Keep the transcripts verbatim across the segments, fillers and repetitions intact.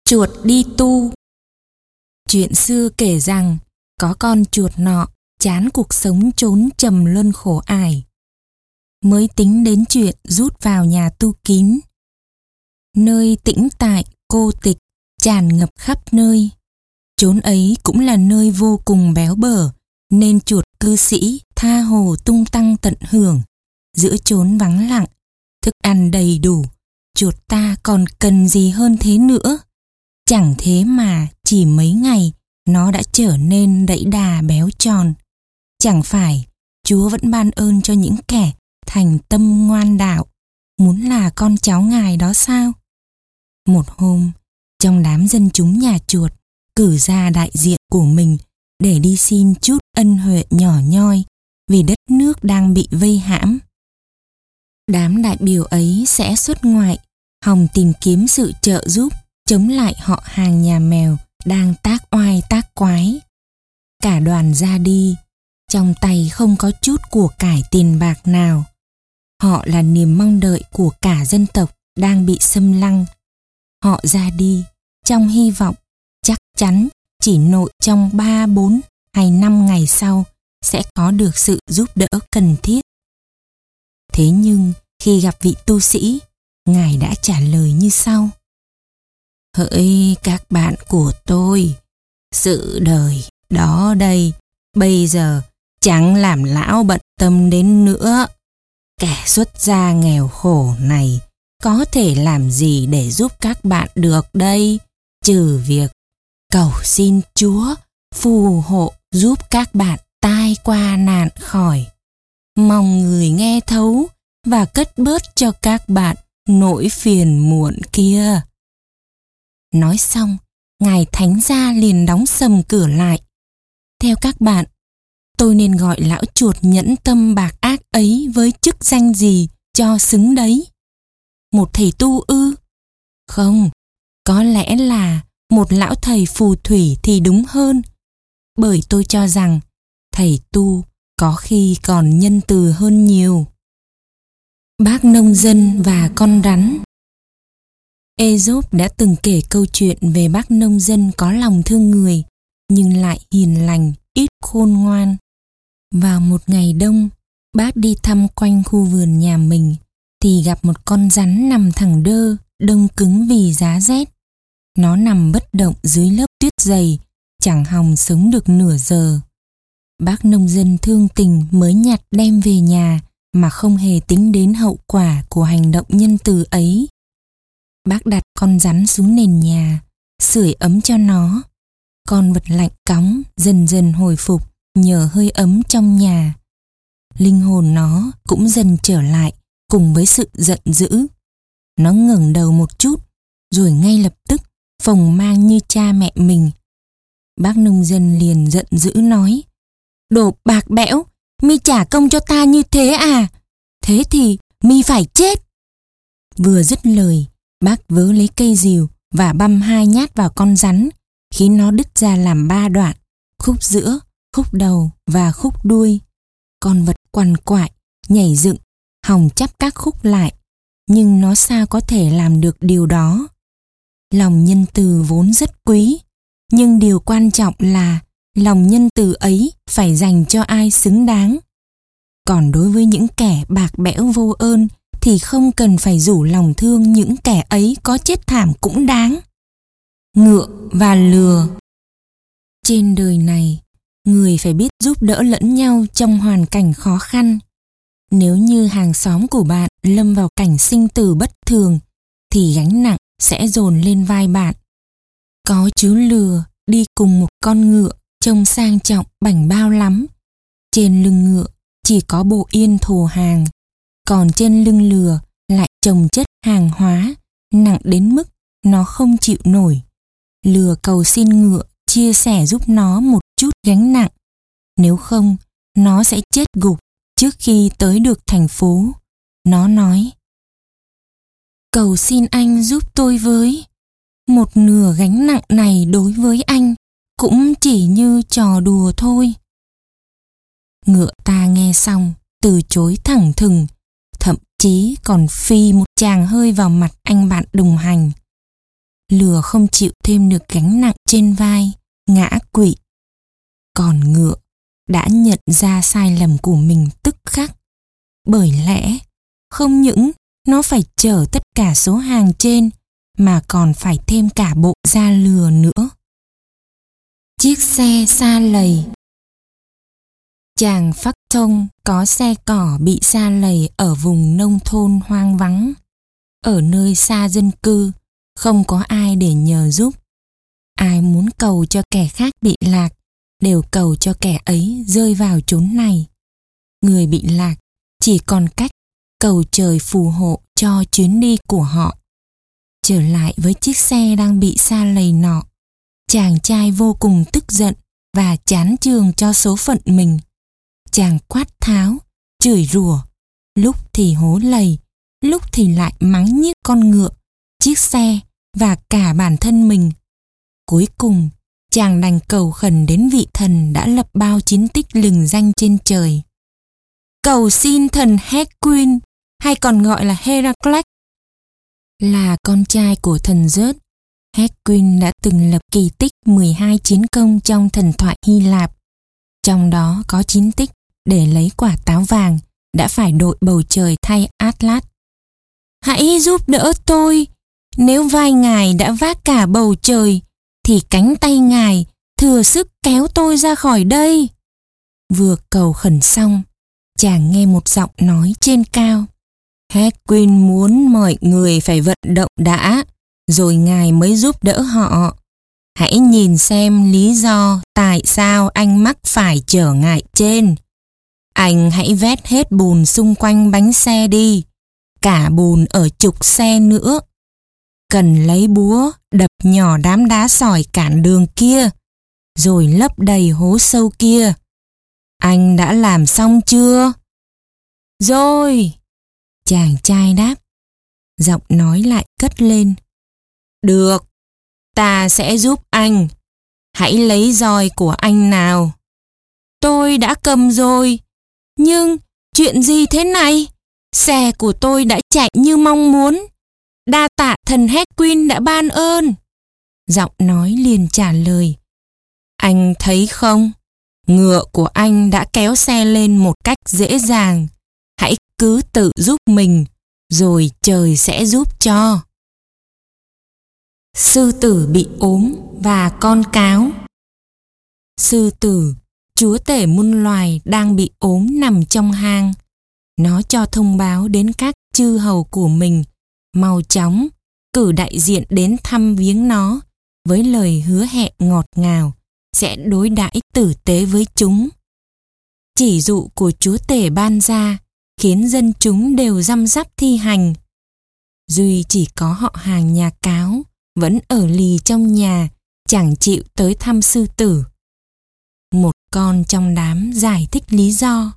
Chuột đi tu. Chuyện xưa kể rằng có con chuột nọ chán cuộc sống trốn trầm luân khổ ải, mới tính đến chuyện rút vào nhà tu kín. Nơi tĩnh tại, cô tịch, tràn ngập khắp nơi. Chốn ấy cũng là nơi vô cùng béo bở, nên chuột cư sĩ tha hồ tung tăng tận hưởng. Giữa chốn vắng lặng, thức ăn đầy đủ, chuột ta còn cần gì hơn thế nữa. Chẳng thế mà chỉ mấy ngày nó đã trở nên đẫy đà béo tròn. Chẳng phải Chúa vẫn ban ơn cho những kẻ thành tâm ngoan đạo, muốn là con cháu Ngài đó sao? Một hôm, trong đám dân chúng nhà chuột cử ra đại diện của mình để đi xin chút ân huệ nhỏ nhoi vì đất nước đang bị vây hãm. Đám đại biểu ấy sẽ xuất ngoại, hòng tìm kiếm sự trợ giúp chống lại họ hàng nhà mèo đang tác oai tác quái. Cả đoàn ra đi, trong tay không có chút của cải tiền bạc nào. Họ là niềm mong đợi của cả dân tộc đang bị xâm lăng. Họ ra đi trong hy vọng chắc chắn chỉ nội trong ba, bốn hay năm ngày sau sẽ có được sự giúp đỡ cần thiết. Thế nhưng khi gặp vị tu sĩ, Ngài đã trả lời như sau: Hỡi các bạn của tôi, sự đời đó đây bây giờ chẳng làm lão bận tâm đến nữa. Kẻ xuất gia nghèo khổ này có thể làm gì để giúp các bạn được đây, trừ việc cầu xin Chúa phù hộ giúp các bạn tai qua nạn khỏi. Mong người nghe thấu và cất bớt cho các bạn nỗi phiền muộn kia. Nói xong, Ngài Thánh gia liền đóng sầm cửa lại. Theo các bạn, tôi nên gọi lão chuột nhẫn tâm bạc ác ấy với chức danh gì cho xứng đấy? Một thầy tu ư? Không, có lẽ là một lão thầy phù thủy thì đúng hơn. Bởi tôi cho rằng thầy tu có khi còn nhân từ hơn nhiều. Bác nông dân và con rắn. Aesop đã từng kể câu chuyện về bác nông dân có lòng thương người nhưng lại hiền lành, ít khôn ngoan. Vào một ngày đông, bác đi thăm quanh khu vườn nhà mình thì gặp một con rắn nằm thẳng đơ, đông cứng vì giá rét. Nó nằm bất động dưới lớp tuyết dày, chẳng hòng sống được nửa giờ. Bác nông dân thương tình mới nhặt đem về nhà mà không hề tính đến hậu quả của hành động nhân từ ấy. Bác đặt con rắn xuống nền nhà, sưởi ấm cho nó. Con vật lạnh cóng dần dần hồi phục nhờ hơi ấm trong nhà. Linh hồn nó cũng dần trở lại cùng với sự giận dữ. Nó ngẩng đầu một chút, rồi ngay lập tức phồng mang như cha mẹ mình. Bác nông dân liền giận dữ nói: Đồ bạc bẽo, mi trả công cho ta như thế à? Thế thì mi phải chết. Vừa dứt lời, bác vớ lấy cây rìu và băm hai nhát vào con rắn, khiến nó đứt ra làm ba đoạn, khúc giữa, khúc đầu và khúc đuôi. Con vật quằn quại, nhảy dựng, hòng chắp các khúc lại, nhưng nó sao có thể làm được điều đó. Lòng nhân từ vốn rất quý, nhưng điều quan trọng là lòng nhân từ ấy phải dành cho ai xứng đáng. Còn đối với những kẻ bạc bẽo vô ơn thì không cần phải rủ lòng thương những kẻ ấy có chết thảm cũng đáng. Ngựa và lừa. Trên đời này, người phải biết giúp đỡ lẫn nhau trong hoàn cảnh khó khăn. Nếu như hàng xóm của bạn lâm vào cảnh sinh tử bất thường, thì gánh nặng sẽ dồn lên vai bạn. Có chú lừa đi cùng một con ngựa trông sang trọng bảnh bao lắm. Trên lưng ngựa chỉ có bộ yên thồ hàng, còn trên lưng lừa lại chồng chất hàng hóa nặng đến mức nó không chịu nổi. Lừa cầu xin ngựa chia sẻ giúp nó một chút gánh nặng, nếu không nó sẽ chết gục trước khi tới được thành phố. Nó nói: Cầu xin anh giúp tôi với. Một nửa gánh nặng này đối với anh cũng chỉ như trò đùa thôi. Ngựa ta nghe xong từ chối thẳng thừng, thậm chí còn phi một tràng hơi vào mặt anh bạn đồng hành. lừa không chịu thêm được gánh nặng trên vai, ngã quỵ. Còn ngựa đã nhận ra sai lầm của mình tức khắc. Bởi lẽ, không những nó phải chở tất cả số hàng trên, mà còn phải thêm cả bộ da lừa nữa. Chiếc xe sa lầy. Chàng Phắc Thông có xe cỏ bị sa lầy ở vùng nông thôn hoang vắng. Ở nơi xa dân cư, không có ai để nhờ giúp. Ai muốn cầu cho kẻ khác bị lạc, đều cầu cho kẻ ấy rơi vào chốn này. Người bị lạc chỉ còn cách cầu trời phù hộ cho chuyến đi của họ. Trở lại với chiếc xe đang bị sa lầy nọ, chàng trai vô cùng tức giận và chán chường cho số phận mình. Chàng quát tháo, chửi rủa, lúc thì hố lầy, lúc thì lại mắng nhiếc con ngựa, chiếc xe và cả bản thân mình. Cuối cùng, chàng đành cầu khẩn đến vị thần đã lập bao chiến tích lừng danh trên trời. Cầu xin thần Hercules, hay còn gọi là Heracles, là con trai của thần Zeus. Hercules đã từng lập kỳ tích mười hai chiến công trong thần thoại Hy Lạp. Trong đó có chín tích để lấy quả táo vàng đã phải đội bầu trời thay Atlas. Hãy giúp đỡ tôi, nếu vai ngài đã vác cả bầu trời, thì cánh tay ngài thừa sức kéo tôi ra khỏi đây. Vừa cầu khẩn xong, chàng nghe một giọng nói trên cao. Hercules muốn mọi người phải vận động đã, rồi ngài mới giúp đỡ họ. Hãy nhìn xem lý do tại sao anh mắc phải trở ngại trên. Anh hãy vét hết bùn xung quanh bánh xe đi, cả bùn ở trục xe nữa. Cần lấy búa đập nhỏ đám đá sỏi cản đường kia, rồi lấp đầy hố sâu kia. Anh đã làm xong chưa? Rồi, chàng trai đáp. Giọng nói lại cất lên. Được, ta sẽ giúp anh. Hãy lấy roi của anh nào. Tôi đã cầm rồi. Nhưng chuyện gì thế này? Xe của tôi đã chạy như mong muốn. Đa tạ thần Hercules đã ban ơn. Giọng nói liền trả lời. Anh thấy không? Ngựa của anh đã kéo xe lên một cách dễ dàng. Hãy cứ tự giúp mình, rồi trời sẽ giúp cho. Sư tử bị ốm và con cáo. Sư tử, chúa tể muôn loài, đang bị ốm nằm trong hang. Nó cho thông báo đến các chư hầu của mình mau chóng cử đại diện đến thăm viếng nó, với lời hứa hẹn ngọt ngào sẽ đối đãi tử tế với chúng. Chỉ dụ của chúa tể ban ra khiến dân chúng đều răm rắp thi hành. Duy chỉ có họ hàng nhà cáo vẫn ở lì trong nhà, chẳng chịu tới thăm sư tử. Một con trong đám giải thích lý do.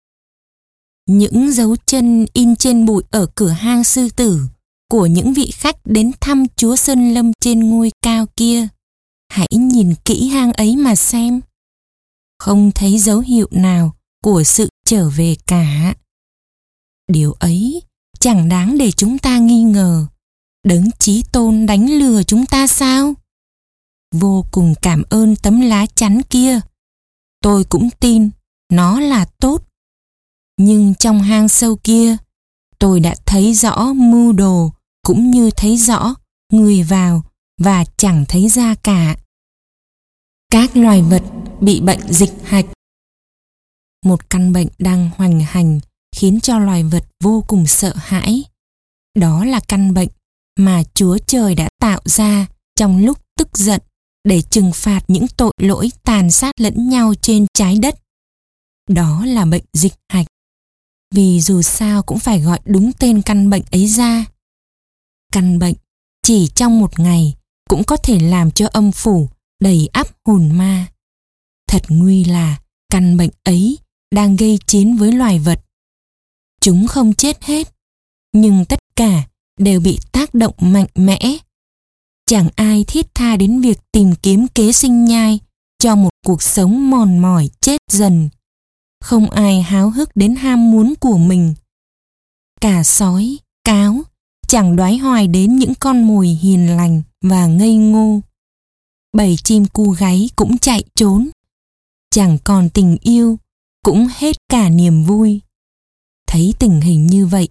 Những dấu chân in trên bụi ở cửa hang sư tử của những vị khách đến thăm chúa Sơn Lâm trên ngôi cao kia, hãy nhìn kỹ hang ấy mà xem. Không thấy dấu hiệu nào của sự trở về cả. Điều ấy chẳng đáng để chúng ta nghi ngờ. Đấng Chí Tôn đánh lừa chúng ta sao? Vô cùng cảm ơn tấm lá chắn kia. Tôi cũng tin nó là tốt. Nhưng trong hang sâu kia, tôi đã thấy rõ mưu đồ, cũng như thấy rõ người vào và chẳng thấy ra cả. Các loài vật bị bệnh dịch hạch. Một căn bệnh đang hoành hành khiến cho loài vật vô cùng sợ hãi. Đó là căn bệnh mà Chúa Trời đã tạo ra trong lúc tức giận để trừng phạt những tội lỗi tàn sát lẫn nhau trên trái đất. Đó là bệnh dịch hạch. Vì dù sao cũng phải gọi đúng tên căn bệnh ấy ra. Căn bệnh chỉ trong một ngày cũng có thể làm cho âm phủ đầy ắp hồn ma. Thật nguy là căn bệnh ấy đang gây chiến với loài vật. Chúng không chết hết, nhưng tất cả đều bị tác động mạnh mẽ. Chẳng ai thiết tha đến việc tìm kiếm kế sinh nhai cho một cuộc sống mòn mỏi chết dần. Không ai háo hức đến ham muốn của mình. Cả sói, cáo chẳng đoái hoài đến những con mồi hiền lành và ngây ngô. Bầy chim cu gáy cũng chạy trốn. Chẳng còn tình yêu, cũng hết cả niềm vui. Thấy tình hình như vậy,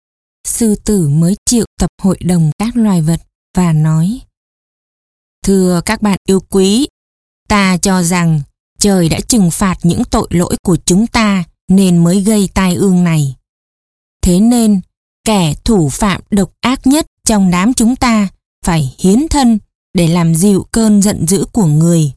sư tử mới triệu tập hội đồng các loài vật và nói: Thưa các bạn yêu quý, ta cho rằng trời đã trừng phạt những tội lỗi của chúng ta nên mới gây tai ương này. Thế nên, kẻ thủ phạm độc ác nhất trong đám chúng ta phải hiến thân để làm dịu cơn giận dữ của người.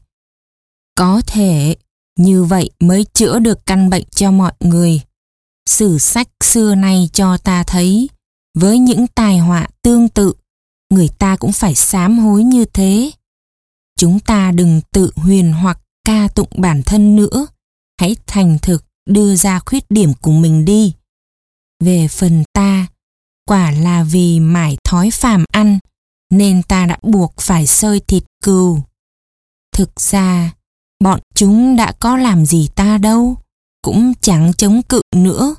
Có thể như vậy mới chữa được căn bệnh cho mọi người. Sử sách xưa nay cho ta thấy, với những tai họa tương tự, người ta cũng phải sám hối như thế. Chúng ta đừng tự huyền hoặc ca tụng bản thân nữa. Hãy thành thực đưa ra khuyết điểm của mình đi. Về phần ta, quả là vì mải thói phàm ăn, nên ta đã buộc phải xơi thịt cừu. Thực ra, bọn chúng đã có làm gì ta đâu, cũng chẳng chống cự nữa.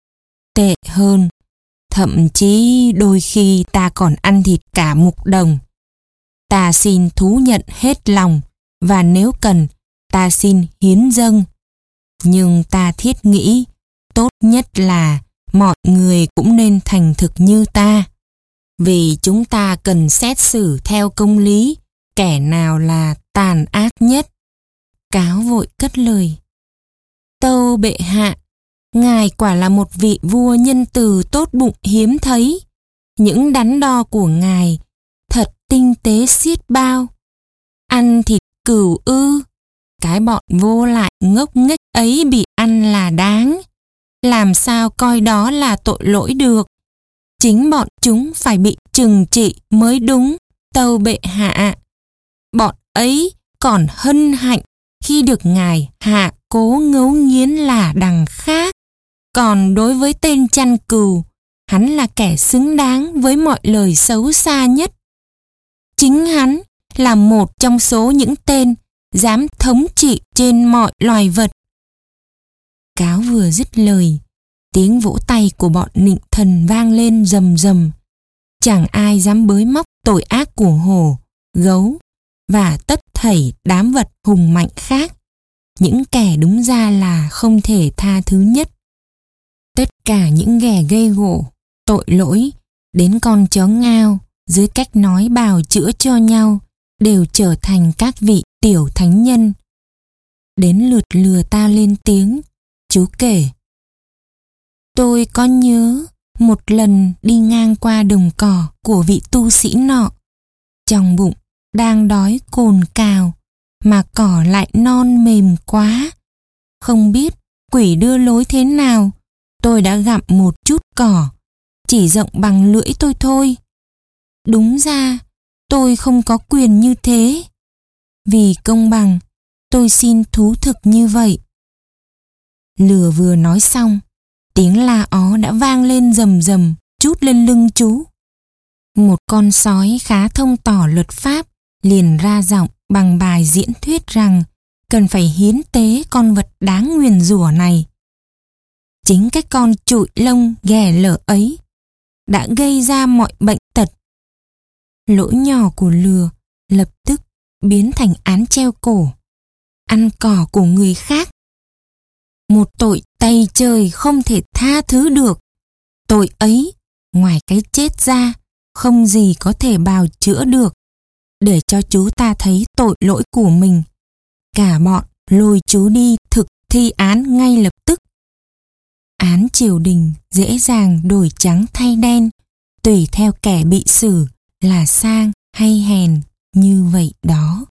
Tệ hơn, thậm chí đôi khi ta còn ăn thịt cả mục đồng. Ta xin thú nhận hết lòng, và nếu cần, ta xin hiến dâng. Nhưng ta thiết nghĩ, tốt nhất là mọi người cũng nên thành thực như ta. Vì chúng ta cần xét xử theo công lý kẻ nào là tàn ác nhất. Cáo vội cất lời: Tâu bệ hạ, ngài quả là một vị vua nhân từ tốt bụng hiếm thấy. Những đắn đo của ngài thật tinh tế xiết bao. Ăn thịt cừu ư? Cái bọn vô lại ngốc nghếch ấy bị ăn là đáng. Làm sao coi đó là tội lỗi được? Chính bọn chúng phải bị trừng trị mới đúng, tâu bệ hạ. Bọn ấy còn hân hạnh khi được ngài hạ cố ngấu nghiến là đằng khác. Còn đối với tên chăn cừu, hắn là kẻ xứng đáng với mọi lời xấu xa nhất. Chính hắn là một trong số những tên dám thống trị trên mọi loài vật. Cáo vừa dứt lời, tiếng vỗ tay của bọn nịnh thần vang lên rầm rầm. Chẳng ai dám bới móc tội ác của hổ, gấu và tất thảy đám vật hùng mạnh khác, những kẻ đúng ra là không thể tha thứ nhất. Tất cả những ghẻ gây gổ, tội lỗi, đến con chó ngao, dưới cách nói bào chữa cho nhau, đều trở thành các vị tiểu thánh nhân. Đến lượt lừa ta lên tiếng, chú kể: Tôi có nhớ một lần đi ngang qua đồng cỏ của vị tu sĩ nọ. Trong bụng đang đói cồn cào, mà cỏ lại non mềm quá. Không biết quỷ đưa lối thế nào, tôi đã gặm một chút cỏ, chỉ rộng bằng lưỡi tôi thôi. Đúng ra, tôi không có quyền như thế. Vì công bằng, tôi xin thú thực như vậy. Lừa vừa nói xong, tiếng la ó đã vang lên rầm rầm, trút lên lưng chú. Một con sói khá thông tỏ luật pháp liền ra giọng bằng bài diễn thuyết rằng cần phải hiến tế con vật đáng nguyền rủa này. Chính cái con trụi lông ghẻ lở ấy đã gây ra mọi bệnh tật. Lỗi nhỏ của lừa lập tức biến thành án treo cổ, ăn cỏ của người khác. Một tội tày trời không thể tha thứ được. Tội ấy, ngoài cái chết ra, không gì có thể bào chữa được. Để cho chú ta thấy tội lỗi của mình, cả bọn lôi chú đi thực thi án ngay lập tức. Án triều đình dễ dàng đổi trắng thay đen, tùy theo kẻ bị xử là sang hay hèn như vậy đó.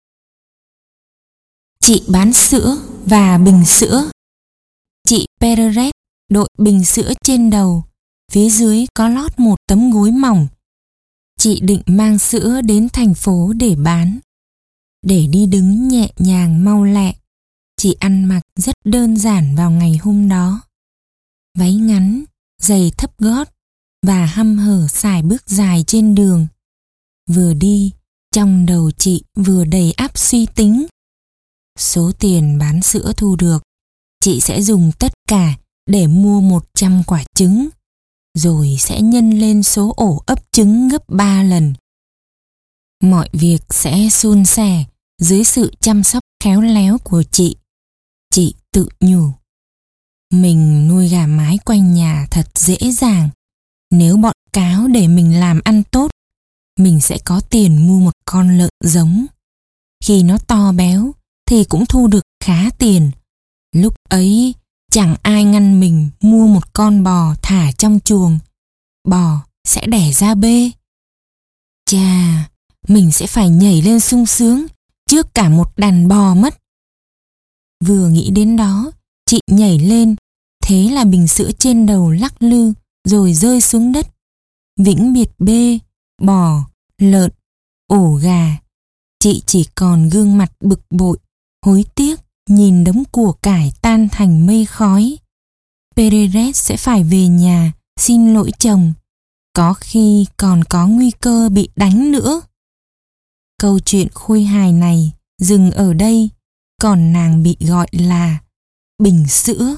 Chị bán sữa và bình sữa. Chị Pereret đội bình sữa trên đầu, phía dưới có lót một tấm gối mỏng. Chị định mang sữa đến thành phố để bán. Để đi đứng nhẹ nhàng mau lẹ, chị ăn mặc rất đơn giản vào ngày hôm đó. Váy ngắn, giày thấp gót và hăm hở sải bước dài trên đường. Vừa đi, trong đầu chị vừa đầy ắp suy tính. Số tiền bán sữa thu được, chị sẽ dùng tất cả để mua một trăm quả trứng, rồi sẽ nhân lên số ổ ấp trứng gấp ba lần. Mọi việc sẽ suôn sẻ dưới sự chăm sóc khéo léo của chị. Chị tự nhủ. Mình nuôi gà mái quanh nhà thật dễ dàng. Nếu bọn cáo để mình làm ăn tốt, mình sẽ có tiền mua một con lợn giống. Khi nó to béo thì cũng thu được khá tiền. Lúc ấy chẳng ai ngăn mình mua một con bò thả trong chuồng. Bò sẽ đẻ ra bê. Chà, mình sẽ phải nhảy lên sung sướng trước cả một đàn bò mất. Vừa nghĩ đến đó, chị nhảy lên, thế là bình sữa trên đầu lắc lư rồi rơi xuống đất. Vĩnh biệt bê, bò, lợn, ổ gà. Chị chỉ còn gương mặt bực bội, hối tiếc nhìn đống của cải tan thành mây khói. Perez sẽ phải về nhà xin lỗi chồng, có khi còn có nguy cơ bị đánh nữa. Câu chuyện khôi hài này dừng ở đây, còn nàng bị gọi là bình sữa.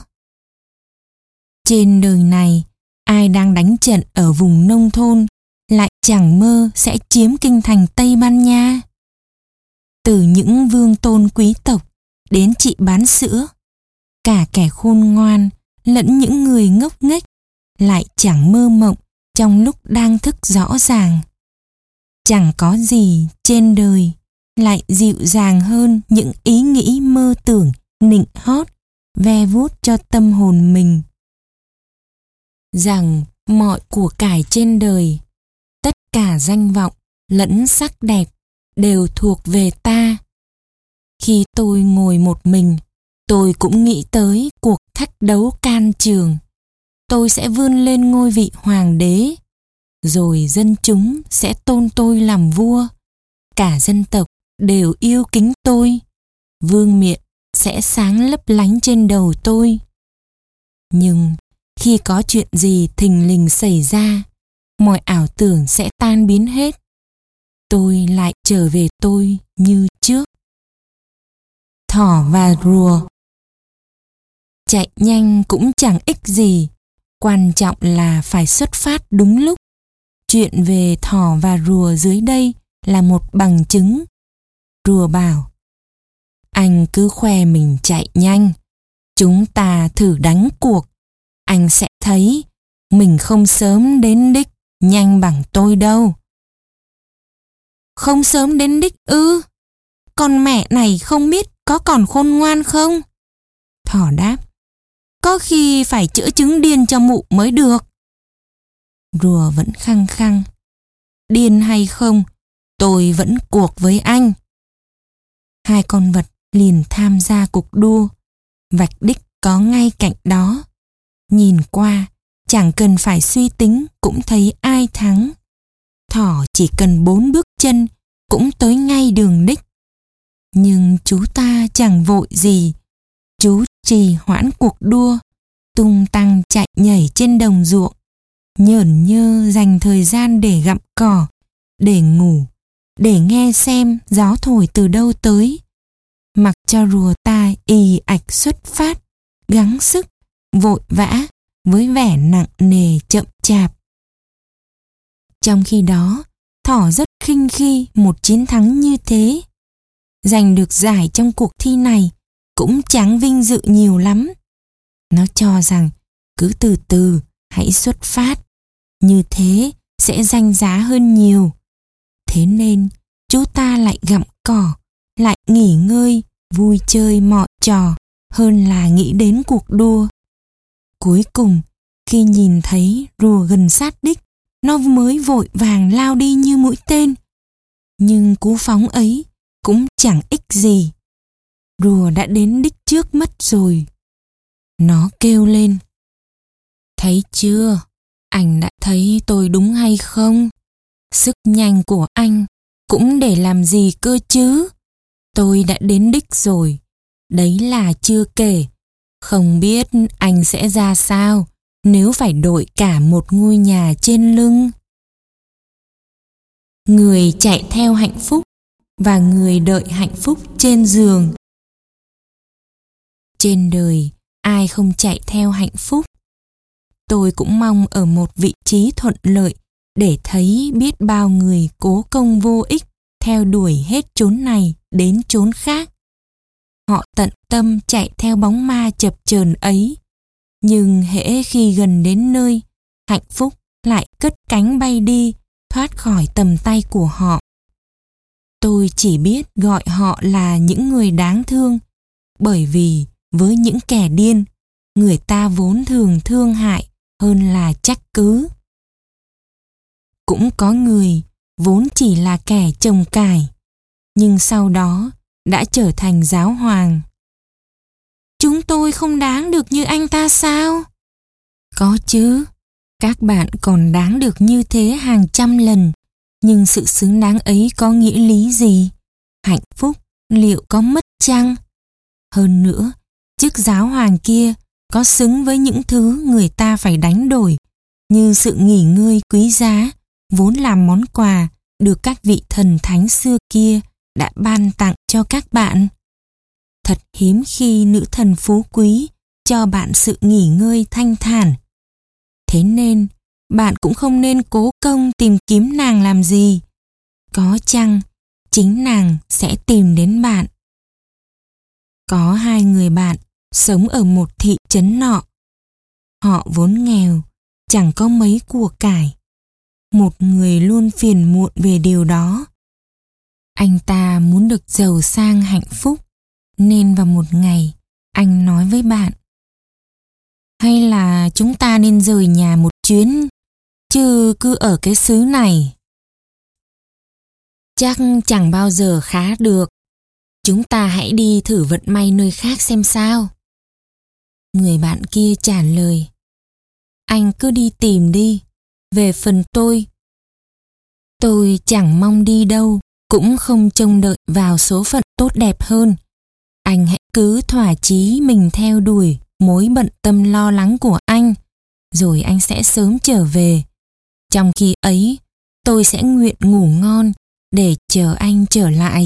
Trên đời này, ai đang đánh trận ở vùng nông thôn lại chẳng mơ sẽ chiếm kinh thành Tây Ban Nha. Từ những vương tôn quý tộc đến chị bán sữa, cả kẻ khôn ngoan lẫn những người ngốc nghếch lại chẳng mơ mộng trong lúc đang thức rõ ràng. Chẳng có gì trên đời lại dịu dàng hơn những ý nghĩ mơ tưởng nịnh hót ve vuốt cho tâm hồn mình. Rằng mọi của cải trên đời, tất cả danh vọng lẫn sắc đẹp đều thuộc về ta. Khi tôi ngồi một mình, tôi cũng nghĩ tới cuộc thách đấu can trường. Tôi sẽ vươn lên ngôi vị hoàng đế, rồi dân chúng sẽ tôn tôi làm vua. Cả dân tộc đều yêu kính tôi. Vương miện sẽ sáng lấp lánh trên đầu tôi. Nhưng khi có chuyện gì thình lình xảy ra, mọi ảo tưởng sẽ tan biến hết. Tôi lại trở về tôi như trước. Thỏ và rùa. Chạy nhanh cũng chẳng ích gì, quan trọng là phải xuất phát đúng lúc. Chuyện về thỏ và rùa dưới đây là một bằng chứng. Rùa bảo: anh cứ khoe mình chạy nhanh, chúng ta thử đánh cuộc. Anh sẽ thấy mình không sớm đến đích nhanh bằng tôi đâu. Không sớm đến đích ư? Con mẹ này không biết có còn khôn ngoan không? Thỏ đáp: có khi phải chữa chứng điên cho mụ mới được. Rùa vẫn khăng khăng: điên hay không, tôi vẫn cuộc với anh. Hai con vật liền tham gia cuộc đua. Vạch đích có ngay cạnh đó. Nhìn qua, chẳng cần phải suy tính cũng thấy ai thắng. Thỏ chỉ cần bốn bước chân cũng tới ngay đường đích. Nhưng chú ta chẳng vội gì. Chú trì hoãn cuộc đua, tung tăng chạy nhảy trên đồng ruộng, nhởn nhơ dành thời gian để gặm cỏ, để ngủ, để nghe xem gió thổi từ đâu tới. Mặc cho rùa ta ì ạch xuất phát, gắng sức, vội vã, với vẻ nặng nề chậm chạp. Trong khi đó, thỏ rất khinh khi một chiến thắng như thế. Giành được giải trong cuộc thi này cũng chẳng vinh dự nhiều lắm. Nó cho rằng cứ từ từ hãy xuất phát, như thế sẽ danh giá hơn nhiều. Thế nên chú ta lại gặm cỏ, lại nghỉ ngơi, vui chơi mọi trò hơn là nghĩ đến cuộc đua. Cuối cùng, khi nhìn thấy rùa gần sát đích, nó mới vội vàng lao đi như mũi tên. Nhưng cú phóng ấy cũng chẳng ích gì. Rùa đã đến đích trước mất rồi. Nó kêu lên: thấy chưa, anh đã thấy tôi đúng hay không? Sức nhanh của anh cũng để làm gì cơ chứ? Tôi đã đến đích rồi. Đấy là chưa kể, không biết anh sẽ ra sao nếu phải đội cả một ngôi nhà trên lưng. Người chạy theo hạnh phúc và người đợi hạnh phúc trên giường. Trên đời ai không chạy theo hạnh phúc. Tôi cũng mong ở một vị trí thuận lợi để thấy biết bao người cố công vô ích theo đuổi hết chốn này đến chốn khác. Họ tận tâm chạy theo bóng ma chập chờn ấy, nhưng hễ khi gần đến nơi, hạnh phúc lại cất cánh bay đi, thoát khỏi tầm tay của họ. Tôi chỉ biết gọi họ là những người đáng thương, bởi vì với những kẻ điên, người ta vốn thường thương hại hơn là trách cứ. Cũng có người vốn chỉ là kẻ trồng cải, nhưng sau đó đã trở thành giáo hoàng. Chúng tôi không đáng được như anh ta sao? Có chứ, các bạn còn đáng được như thế hàng trăm lần, nhưng sự xứng đáng ấy có nghĩa lý gì? Hạnh phúc liệu có mất chăng? Hơn nữa, chức giáo hoàng kia có xứng với những thứ người ta phải đánh đổi, như sự nghỉ ngơi quý giá, vốn là món quà được các vị thần thánh xưa kia đã ban tặng cho các bạn. Thật hiếm khi nữ thần phú quý cho bạn sự nghỉ ngơi thanh thản. Thế nên, bạn cũng không nên cố công tìm kiếm nàng làm gì. Có chăng, chính nàng sẽ tìm đến bạn. Có hai người bạn sống ở một thị trấn nọ. Họ vốn nghèo, chẳng có mấy của cải. Một người luôn phiền muộn về điều đó. Anh ta muốn được giàu sang hạnh phúc, nên vào một ngày, anh nói với bạn: hay là chúng ta nên rời nhà một chuyến, chứ cứ ở cái xứ này chắc chẳng bao giờ khá được. Chúng ta hãy đi thử vận may nơi khác xem sao. Người bạn kia trả lời: anh cứ đi tìm đi. Về phần tôi, tôi chẳng mong đi đâu, cũng không trông đợi vào số phận tốt đẹp hơn. Anh hãy cứ thỏa chí mình theo đuổi mối bận tâm lo lắng của anh, rồi anh sẽ sớm trở về. Trong khi ấy, tôi sẽ nguyện ngủ ngon để chờ anh trở lại.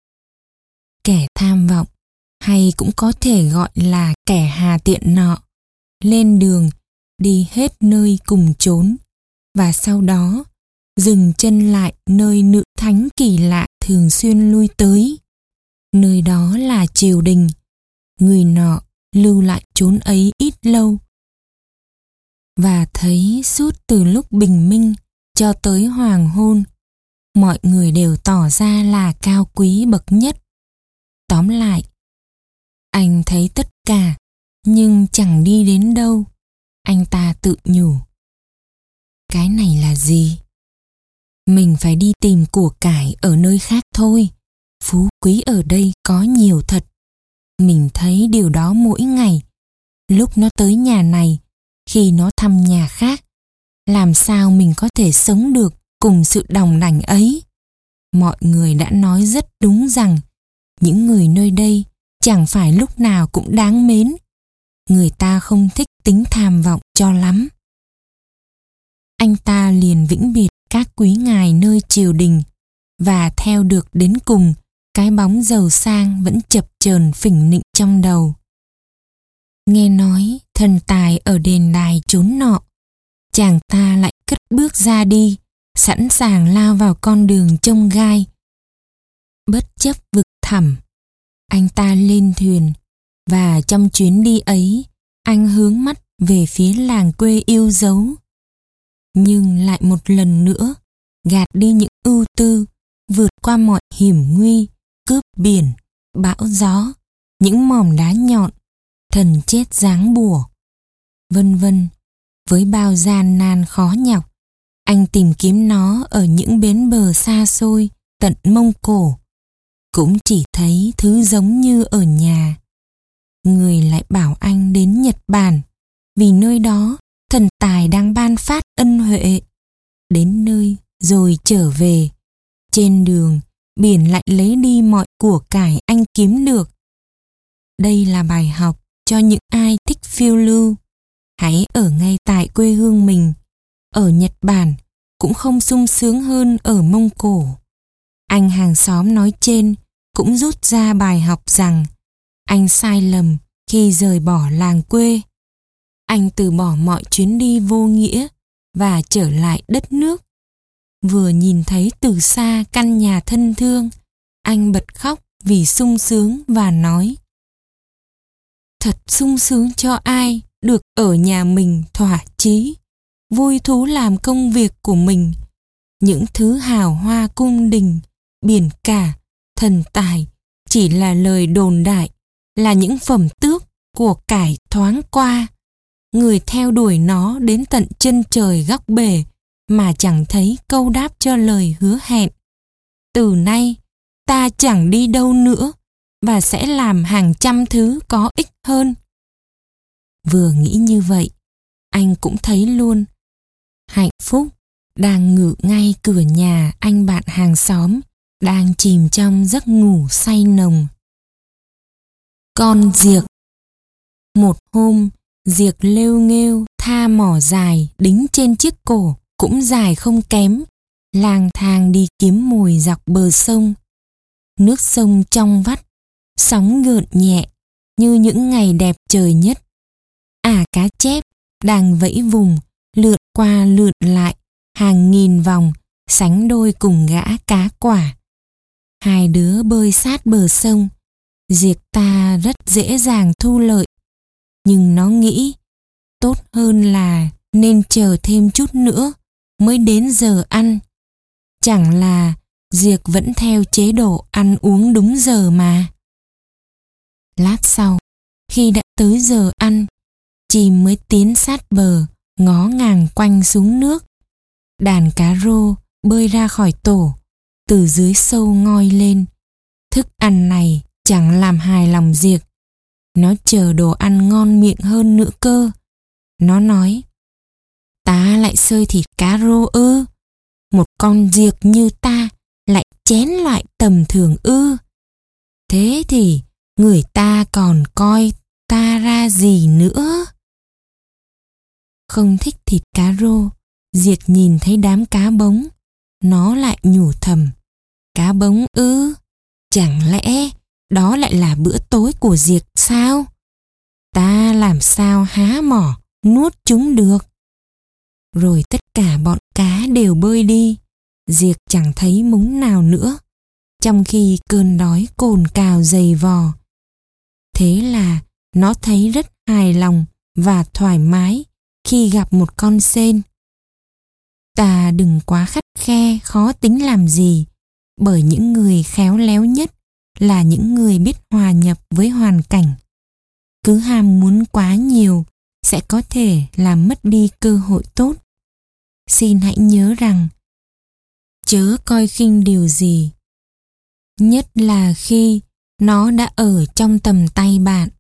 Kẻ tham vọng, hay cũng có thể gọi là kẻ hà tiện nọ, lên đường đi hết nơi cùng chốn, và sau đó dừng chân lại nơi nữ thánh kỳ lạ thường xuyên lui tới. Nơi đó là triều đình. Người nọ lưu lại chốn ấy ít lâu, và thấy suốt từ lúc bình minh cho tới hoàng hôn, mọi người đều tỏ ra là cao quý bậc nhất. Tóm lại, anh thấy tất cả nhưng chẳng đi đến đâu. Anh ta tự nhủ: cái này là gì? Mình phải đi tìm của cải ở nơi khác thôi. Phú quý ở đây có nhiều thật. Mình thấy điều đó mỗi ngày. Lúc nó tới nhà này, khi nó thăm nhà khác, làm sao mình có thể sống được cùng sự đồng đảnh ấy? Mọi người đã nói rất đúng rằng những người nơi đây chẳng phải lúc nào cũng đáng mến. Người ta không thích tính tham vọng cho lắm. Anh ta liền vĩnh biệt các quý ngài nơi triều đình, và theo được đến cùng cái bóng giàu sang vẫn chập chờn phỉnh nịnh trong đầu. Nghe nói thần tài ở đền đài chốn nọ, chàng ta lại cất bước ra đi, sẵn sàng lao vào con đường chông gai. Bất chấp vực thẳm, anh ta lên thuyền, và trong chuyến đi ấy, anh hướng mắt về phía làng quê yêu dấu. Nhưng lại một lần nữa, gạt đi những ưu tư, vượt qua mọi hiểm nguy, cướp biển, bão gió, những mỏm đá nhọn, thần chết giáng bùa, vân vân. Với bao gian nan khó nhọc, anh tìm kiếm nó ở những bến bờ xa xôi tận Mông Cổ. Cũng chỉ thấy thứ giống như ở nhà. Người lại bảo anh đến Nhật Bản, vì nơi đó thần tài đang ban phát ân huệ. Đến nơi rồi trở về. Trên đường, biển lại lấy đi mọi của cải anh kiếm được. Đây là bài học cho những ai thích phiêu lưu. Hãy ở ngay tại quê hương mình. Ở Nhật Bản cũng không sung sướng hơn ở Mông Cổ. Anh hàng xóm nói trên cũng rút ra bài học rằng anh sai lầm khi rời bỏ làng quê. Anh từ bỏ mọi chuyến đi vô nghĩa và trở lại đất nước. vừa nhìn thấy từ xa căn nhà thân thương, anh bật khóc vì sung sướng và nói: thật sung sướng cho ai được ở nhà mình thỏa chí, vui thú làm công việc của mình. Những thứ hào hoa cung đình, biển cả, thần tài chỉ là lời đồn đại, là những phẩm tước của cải thoáng qua. Người theo đuổi nó đến tận chân trời góc bể mà chẳng thấy câu đáp cho lời hứa hẹn. Từ nay ta chẳng đi đâu nữa và sẽ làm hàng trăm thứ có ích hơn. Vừa nghĩ như vậy, anh cũng thấy luôn hạnh phúc đang ngự ngay cửa nhà anh bạn hàng xóm, đang chìm trong giấc ngủ say nồng. Con diệc. Một hôm, diệc lêu nghêu tha mỏ dài đính trên chiếc cổ cũng dài không kém, lang thang đi kiếm mồi dọc bờ sông. Nước sông trong vắt, sóng gợn nhẹ như những ngày đẹp trời nhất. Ả cá chép đang vẫy vùng, lượn qua lượn lại hàng nghìn vòng, sánh đôi cùng gã cá quả. Hai đứa bơi sát bờ sông, diệc ta rất dễ dàng thu lợi. Nhưng nó nghĩ tốt hơn là nên chờ thêm chút nữa mới đến giờ ăn. Chẳng là diệc vẫn theo chế độ ăn uống đúng giờ mà. Lát sau, khi đã tới giờ ăn, chim mới tiến sát bờ, ngó ngàng quanh xuống nước. Đàn cá rô bơi ra khỏi tổ, từ dưới sâu ngoi lên. Thức ăn này chẳng làm hài lòng diệc. Nó chờ đồ ăn ngon miệng hơn nữa cơ. Nó nói: ta lại xơi thịt cá rô ư? Một con diệc như ta lại chén loại tầm thường ư? Thế thì người ta còn coi ta ra gì nữa? Không thích thịt cá rô, diệc nhìn thấy đám cá bống, nó lại nhủ thầm: cá bống ư? Chẳng lẽ đó lại là bữa tối của diệc sao? Ta làm sao há mỏ nuốt chúng được? Rồi tất cả bọn cá đều bơi đi, diệc chẳng thấy múng nào nữa, trong khi cơn đói cồn cào dày vò. Thế là nó thấy rất hài lòng và thoải mái khi gặp một con sên. Ta đừng quá khắt khe khó tính làm gì, bởi những người khéo léo nhất là những người biết hòa nhập với hoàn cảnh. Cứ ham muốn quá nhiều sẽ có thể làm mất đi cơ hội tốt. Xin hãy nhớ rằng chớ coi khinh điều gì, nhất là khi nó đã ở trong tầm tay bạn.